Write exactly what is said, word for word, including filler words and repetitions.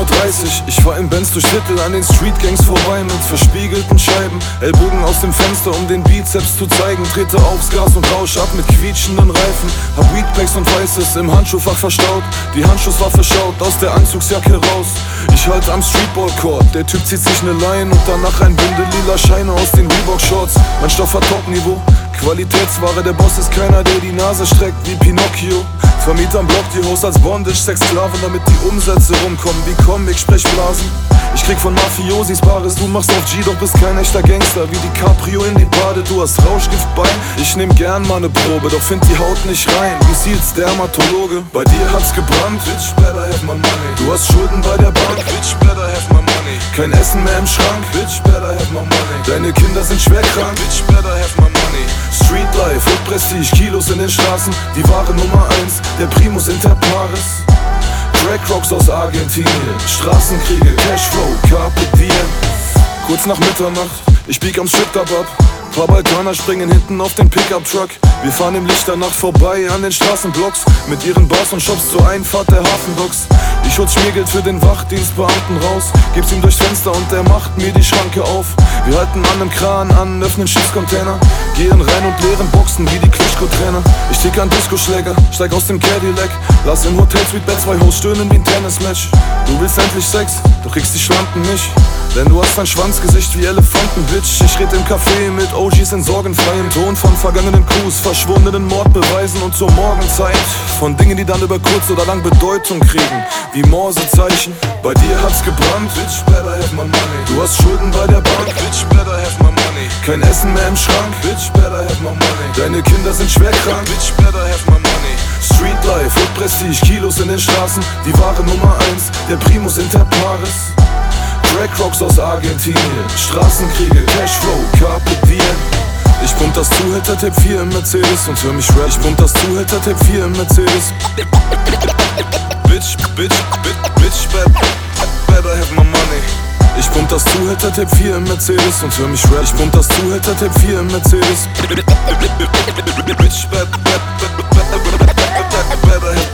Uhr dreißig, ich fahr im Benz durch Viertel an den Streetgangs vorbei mit verspiegelten Scheiben, Ellbogen aus dem Fenster, um den Bizeps zu zeigen. Trete aufs Gas und rausch ab mit quietschenden Reifen. Hab Weedpacks und Weißes im Handschuhfach verstaut. Die Handschusswaffe schaut aus der Anzugsjacke raus. Ich halt am Streetball-Court, der Typ zieht sich ne Line und danach ein Bündel lila Scheine aus den Reebok-Shorts. Mein Stoff hat Top-Niveau, Qualitätsware, der Boss ist keiner, der die Nase streckt wie Pinocchio. Vermieter am Block die Host als Bondage, Sexsklaven, damit die Umsätze rumkommen wie Comic, Sprechblasen. Ich krieg von Mafiosis Bares, du machst auf G, doch bist kein echter Gangster. Wie DiCaprio in die Bade, du hast Rauschgift bei. Ich nehm gern mal ne Probe, doch find die Haut nicht rein. Wie Seals Dermatologe, bei dir hat's gebrannt, bitch, better have my money. Du hast Schulden bei der Bank, bitch, better have my money. Kein Essen mehr im Schrank, bitch, better have my money. Deine Kinder sind schwer krank, bitch, better have my money. Street Life und Prestige, Kilos in den Straßen, die Ware Nummer eins, der Primus inter pares. Crack Rocks aus Argentinien, Straßenkriege, Cashflow, Carpe Diem. Kurz nach Mitternacht, ich bieg am Strip-Club ab. Paar Balkaner springen hinten auf den Pickup-Truck. Wir fahren im Licht der Nacht vorbei an den Straßenblocks mit ihren Bars und Shops zur Einfahrt der Hafendocks. Ich hol's Schmiergeld für den Wachdienstbeamten raus, gib's ihm durchs Fenster und der macht mir die Schranke auf. Wir halten an nem Kran an, öffnen Schiffscontainer, gehen rein und leeren Boxen wie die Klitschko-Trainer. Ich tick an Disco-Schläger, steig aus dem Cadillac, lass im Hotel-Suite-Bett zwei Hoes stöhnen wie ein Tennismatch. Du willst endlich Sex, du kriegst die Schlampen nicht, denn du hast ein Schwanzgesicht wie Elefanten, Bitch. Ich red im Café mit O Gs in sorgenfreiem Ton von vergangenen Crews, verschwundenen Mordbeweisen und zur Morgenzeit von Dingen, die dann über kurz oder lang Bedeutung kriegen, wie Morsezeichen. Bei dir hat's gebrannt, bitch, better have my money. Du hast Schulden bei der Bank, bitch, better have my money. Kein Essen mehr im Schrank, bitch, better have my money. Deine Kinder sind schwer krank, bitch, better have my money. Street Life und Prestige, Kilos in den Straßen, die Ware Nummer eins, der Primus inter pares. Crack Rocks aus Argentinien, Straßenkriege, Cashflow, Carpe Diem. Ich pump das Zuhälter Tape vier im Mercedes und hör mich rap. Ich pump das Zuhälter Tape vier im Mercedes. Bitch, bitch, bitch, bitch, better have my money. Ich pump das Zuhälter Tape vier im Mercedes und hör mich rap. Ich pump das Zuhälter Tape vier im Mercedes. Bitch, better have